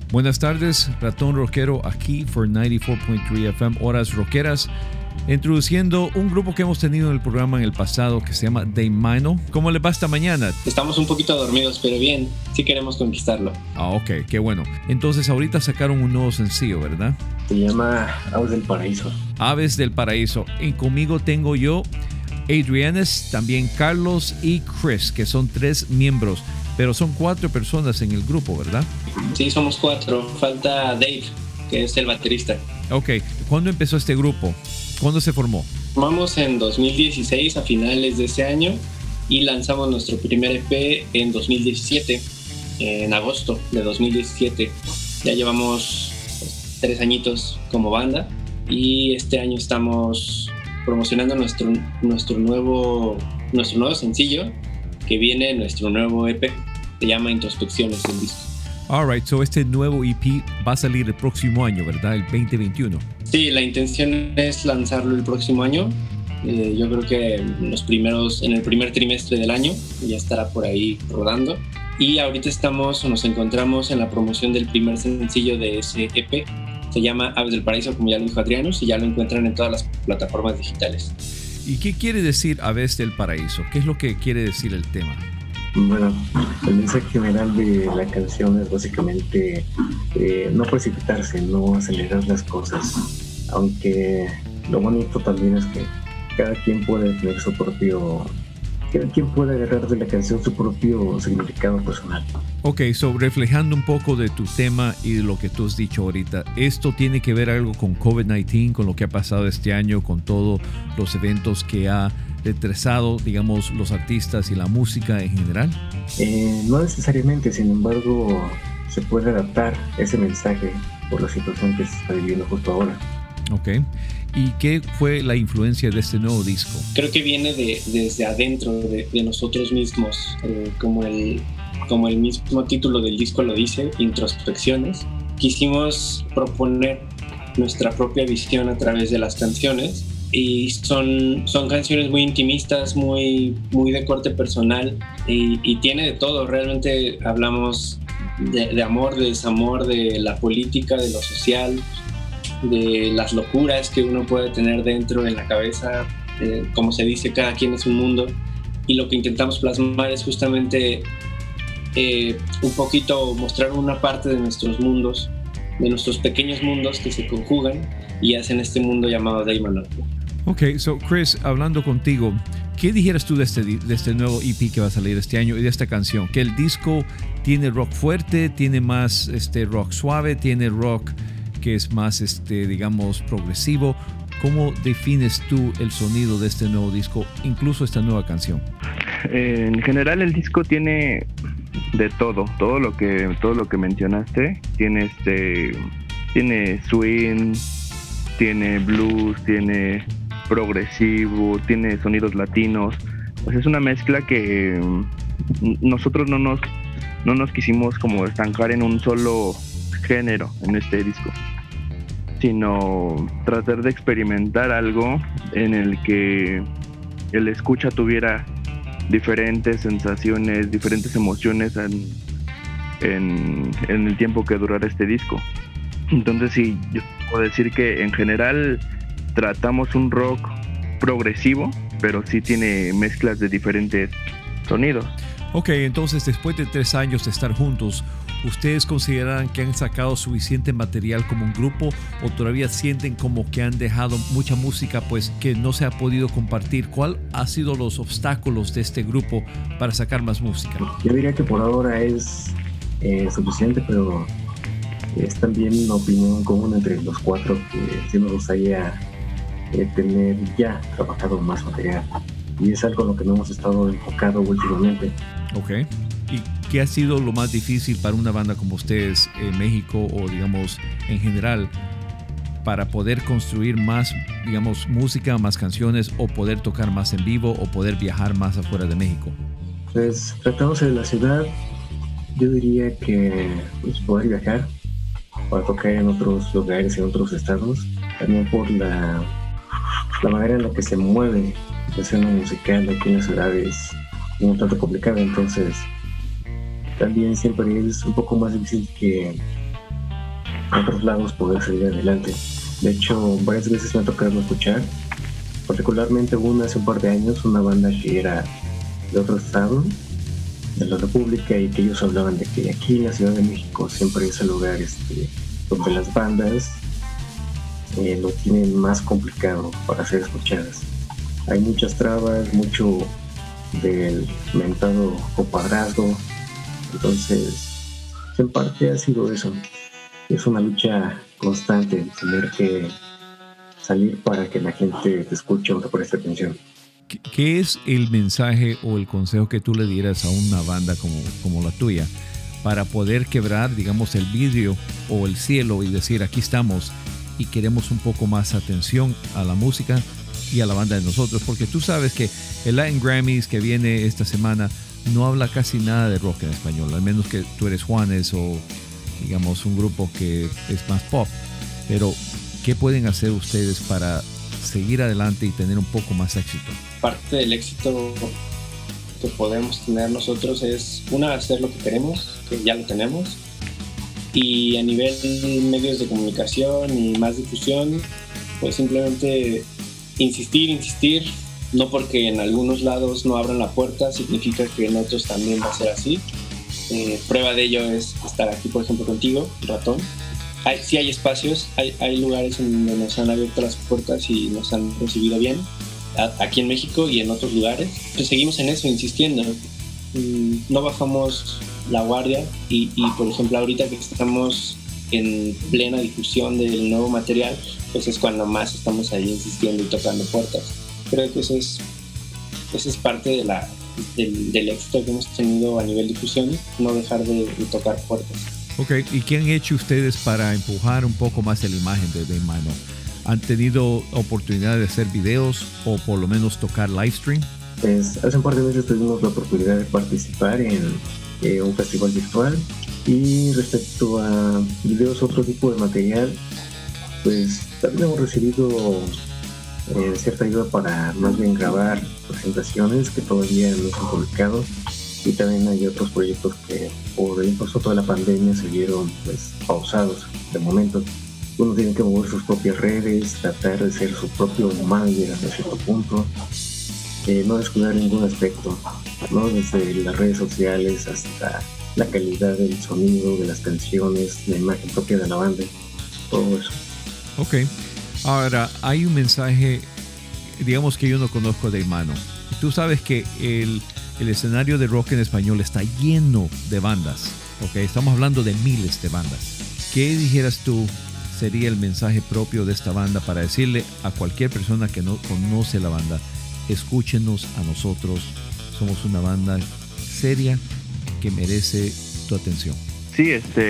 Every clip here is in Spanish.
Buenas tardes, Ratón Rockero aquí por 94.3 FM, Horas Rockeras, introduciendo un grupo que hemos tenido en el programa en el pasado que se llama Deimano. ¿Cómo les va esta mañana? Estamos un poquito dormidos, pero bien, sí queremos conquistarlo. Ok, qué bueno. Entonces ahorita sacaron un nuevo sencillo, ¿verdad? Se llama Aves del Paraíso. Aves del Paraíso. Y conmigo tengo yo Adrianes, también Carlos y Chris, que son 3 miembros, pero son 4 personas en el grupo, ¿verdad? Sí, somos 4. Falta Dave, que es el baterista. Ok, ¿cuándo empezó este grupo? ¿Cuándo se formó? Formamos en 2016, a finales de ese año, y lanzamos nuestro primer EP en 2017, en agosto de 2017. Ya llevamos 3 añitos como banda, y este año estamos promocionando nuestro nuevo sencillo, que viene en nuestro nuevo EP. Se llama Introspecciones el disco. Alright, so este nuevo EP va a salir el próximo año, ¿verdad? El 2021. Sí, la intención es lanzarlo el próximo año. Yo creo que en el primer trimestre del año ya estará por ahí rodando. Y ahorita nos encontramos en la promoción del primer sencillo de ese EP. Se llama Aves del Paraíso, como ya lo dijo Adrianus, y ya lo encuentran en todas las plataformas digitales. ¿Y qué quiere decir Aves del Paraíso? ¿Qué es lo que quiere decir el tema? Bueno, el mensaje general de la canción es básicamente no precipitarse, no acelerar las cosas, aunque lo bonito también es que cada quien puede tener cada quien puede agarrar de la canción su propio significado personal. Ok, so reflejando un poco de tu tema y de lo que tú has dicho ahorita, ¿esto tiene que ver algo con COVID-19, con lo que ha pasado este año, con todos los eventos que ha retrasado, digamos, los artistas y la música en general? No necesariamente, sin embargo, se puede adaptar ese mensaje por la situación que se está viviendo justo ahora. Ok. ¿Y qué fue la influencia de este nuevo disco? Creo que viene desde adentro de nosotros mismos, como el mismo título del disco lo dice, Introspecciones. Quisimos proponer nuestra propia visión a través de las canciones, y son canciones muy intimistas, muy de corte personal, y tiene de todo. Realmente hablamos de amor, de desamor, de la política, de lo social, de las locuras que uno puede tener dentro en la cabeza. Como se dice, cada quien es un mundo, y lo que intentamos plasmar es justamente un poquito mostrar una parte de nuestros mundos, de nuestros pequeños mundos que se conjugan y hacen este mundo llamado Deimano. Ok, so Chris, hablando contigo, ¿qué dijeras tú de este nuevo EP que va a salir este año y de esta canción? Que el disco tiene rock fuerte, tiene más rock suave, tiene rock que es más, digamos, progresivo. ¿Cómo defines tú el sonido de este nuevo disco, incluso esta nueva canción? En general el disco tiene de todo lo que mencionaste. Tiene swing, tiene blues, tiene progresivo, tiene sonidos latinos. Pues es una mezcla que nosotros no nos quisimos como estancar en un solo género en este disco, sino tratar de experimentar algo en el que el escucha tuviera diferentes sensaciones, diferentes emociones en el tiempo que durara este disco. Entonces sí, yo puedo decir que en general tratamos un rock progresivo, pero sí tiene mezclas de diferentes sonidos. Ok, entonces después de 3 años de estar juntos, ¿ustedes consideran que han sacado suficiente material como un grupo, o todavía sienten como que han dejado mucha música pues que no se ha podido compartir? ¿Cuál ha sido los obstáculos de este grupo para sacar más música? Yo diría que por ahora es suficiente, pero es también una opinión común entre los 4 que sí nos gustaría tener ya trabajado más material, y es algo en lo que no hemos estado enfocado últimamente. Ok. ¿Y qué ha sido lo más difícil para una banda como ustedes en México, o digamos en general, para poder construir más, digamos, música, más canciones, o poder tocar más en vivo, o poder viajar más afuera de México? Pues tratándose de la ciudad, yo diría que pues, poder viajar para tocar en otros lugares, en otros estados, también por la manera en la que se mueve la escena musical aquí en la ciudad es un tanto complicada. Entonces también siempre es un poco más difícil que a otros lados poder salir adelante. De hecho, varias veces me ha tocado escuchar, particularmente hace un par de años, una banda que era de otro estado, de la República, y que ellos hablaban de que aquí en la Ciudad de México siempre es el lugar donde las bandas lo tienen más complicado para ser escuchadas. Hay muchas trabas, mucho del mentado compadrazgo. Entonces, en parte ha sido eso. Es una lucha constante, tener que salir para que la gente te escuche o te preste atención. ¿Qué es el mensaje o el consejo que tú le dieras a una banda como la tuya para poder quebrar, digamos, el vidrio o el cielo y decir, aquí estamos y queremos un poco más atención a la música y a la banda de nosotros? Porque tú sabes que el Latin Grammys que viene esta semana no habla casi nada de rock en español, al menos que tú eres Juanes o, digamos, un grupo que es más pop. Pero, ¿qué pueden hacer ustedes para seguir adelante y tener un poco más éxito? Parte del éxito que podemos tener nosotros es, hacer lo que queremos, que ya lo tenemos, y a nivel medios de comunicación y más difusión, pues simplemente insistir, no porque en algunos lados no abran la puerta significa que en otros también va a ser así. Prueba de ello es estar aquí, por ejemplo, contigo, Ratón. Sí hay espacios, hay lugares en donde nos han abierto las puertas y nos han recibido bien, aquí en México y en otros lugares. Pues seguimos en eso, insistiendo. No bajamos la guardia y por ejemplo, ahorita que estamos en plena difusión del nuevo material, pues es cuando más estamos ahí insistiendo y tocando puertas. Creo que eso es parte del éxito que hemos tenido a nivel difusión, no dejar de tocar puertas. Ok, ¿y qué han hecho ustedes para empujar un poco más la imagen de Dave Mano? ¿Han tenido oportunidad de hacer videos o por lo menos tocar live stream? Pues hace un par de meses tuvimos la oportunidad de participar en un festival virtual, y respecto a videos, otro tipo de material, pues también hemos recibido cierta ayuda para más bien grabar presentaciones que todavía no se han publicado. Y también hay otros proyectos que por el impulso de toda la pandemia se vieron pues pausados de momento. Uno tiene que mover sus propias redes, tratar de ser su propio manager hasta cierto punto, no descuidar ningún aspecto, ¿no? Desde las redes sociales hasta la calidad del sonido de las canciones, la imagen propia de la banda, todo eso. Ok, ahora hay un mensaje, digamos que yo no conozco de Mano. Tú sabes que el escenario de rock en español está lleno de bandas, ¿ok? Estamos hablando de miles de bandas. ¿Qué dijeras tú sería el mensaje propio de esta banda para decirle a cualquier persona que no conoce la banda, escúchenos a nosotros, somos una banda seria que merece tu atención? Sí,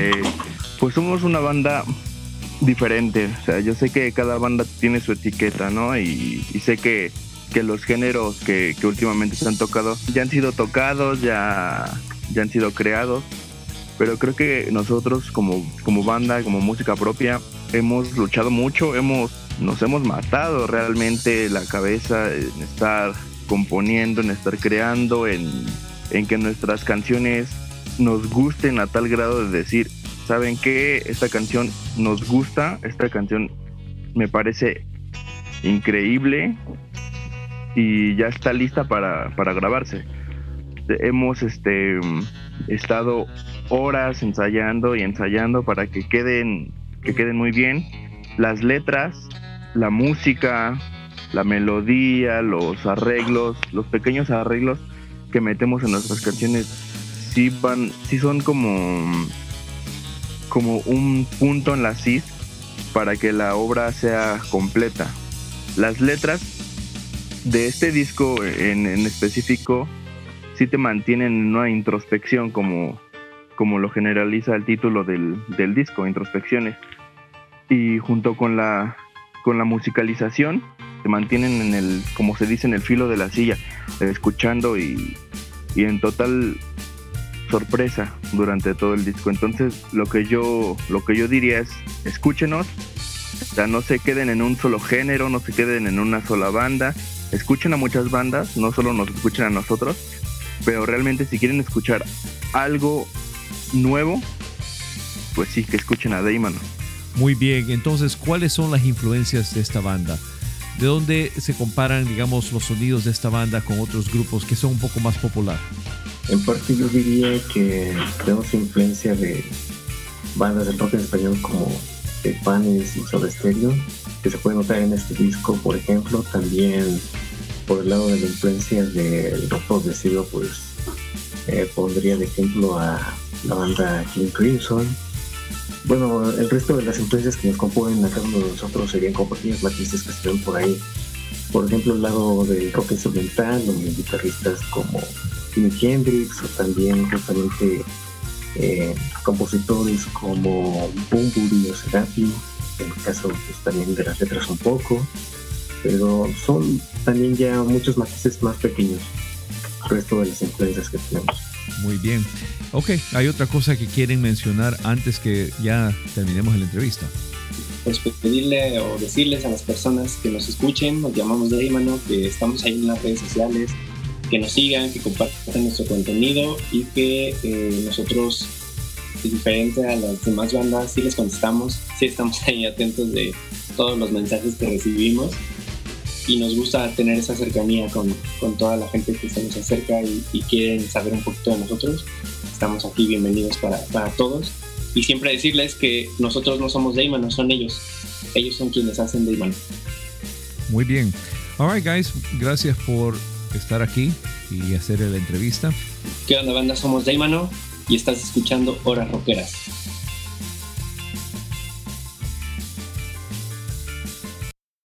pues somos una banda diferente. O sea, yo sé que cada banda tiene su etiqueta, ¿no? Y sé que los géneros que últimamente se han tocado ya han sido tocados, ya han sido creados, pero creo que nosotros como banda, como música propia, hemos luchado mucho, nos hemos matado realmente la cabeza en estar componiendo, en estar creando, en que nuestras canciones nos gusten a tal grado de decir, ¿saben qué? Esta canción nos gusta, esta canción me parece increíble y ya está lista para grabarse. Hemos estado horas ensayando para que queden muy bien las letras, la música, la melodía, los arreglos, los pequeños arreglos que metemos en nuestras canciones sí son como un punto en la CIS para que la obra sea completa. Las letras de este disco en específico sí te mantienen en una introspección como lo generaliza el título del disco, Introspecciones, y junto con la musicalización te mantienen como se dice, en el filo de la silla, escuchando y en total sorpresa durante todo el disco. Entonces lo que yo diría es, escúchenos, o sea, no se queden en un solo género, no se queden en una sola banda, escuchen a muchas bandas, no solo nos escuchen a nosotros, pero realmente si quieren escuchar algo nuevo, pues sí, que escuchen a Dave Mano. Muy bien, entonces, ¿cuáles son las influencias de esta banda? ¿De dónde se comparan, digamos, los sonidos de esta banda con otros grupos que son un poco más populares? En parte yo diría que tenemos influencia de bandas del rock en español como Caifanes y Soda Stereo, que se puede notar en este disco, por ejemplo. También por el lado de la influencia del rock progresivo, pues pondría de ejemplo a la banda King Crimson. Bueno, el resto de las influencias que nos componen a cada uno de nosotros serían como pequeños matices que se ven por ahí. Por ejemplo, el lado del rock instrumental, donde guitarristas como Jimi Hendrix, o también justamente compositores como Bunbury o Cerati, en el caso pues, también de las letras un poco, pero son también ya muchos matices más pequeños, el resto de las influencias que tenemos. Muy bien. Ok, ¿hay otra cosa que quieren mencionar antes que ya terminemos la entrevista? Pues pedirle o decirles a las personas que nos escuchen, nos llamamos Daymano, que estamos ahí en las redes sociales, que nos sigan, que compartan nuestro contenido y que nosotros, diferente a las demás bandas, sí les contestamos, sí estamos ahí atentos de todos los mensajes que recibimos y nos gusta tener esa cercanía con toda la gente que se nos acerca y quieren saber un poquito de nosotros. Estamos aquí, bienvenidos para todos. Y siempre decirles que nosotros no somos Daymano, son ellos. Ellos son quienes hacen Daymano. Muy bien. All right, guys. Gracias por estar aquí y hacer la entrevista. ¿Qué onda, banda? Somos Daymano y estás escuchando Horas Rockeras.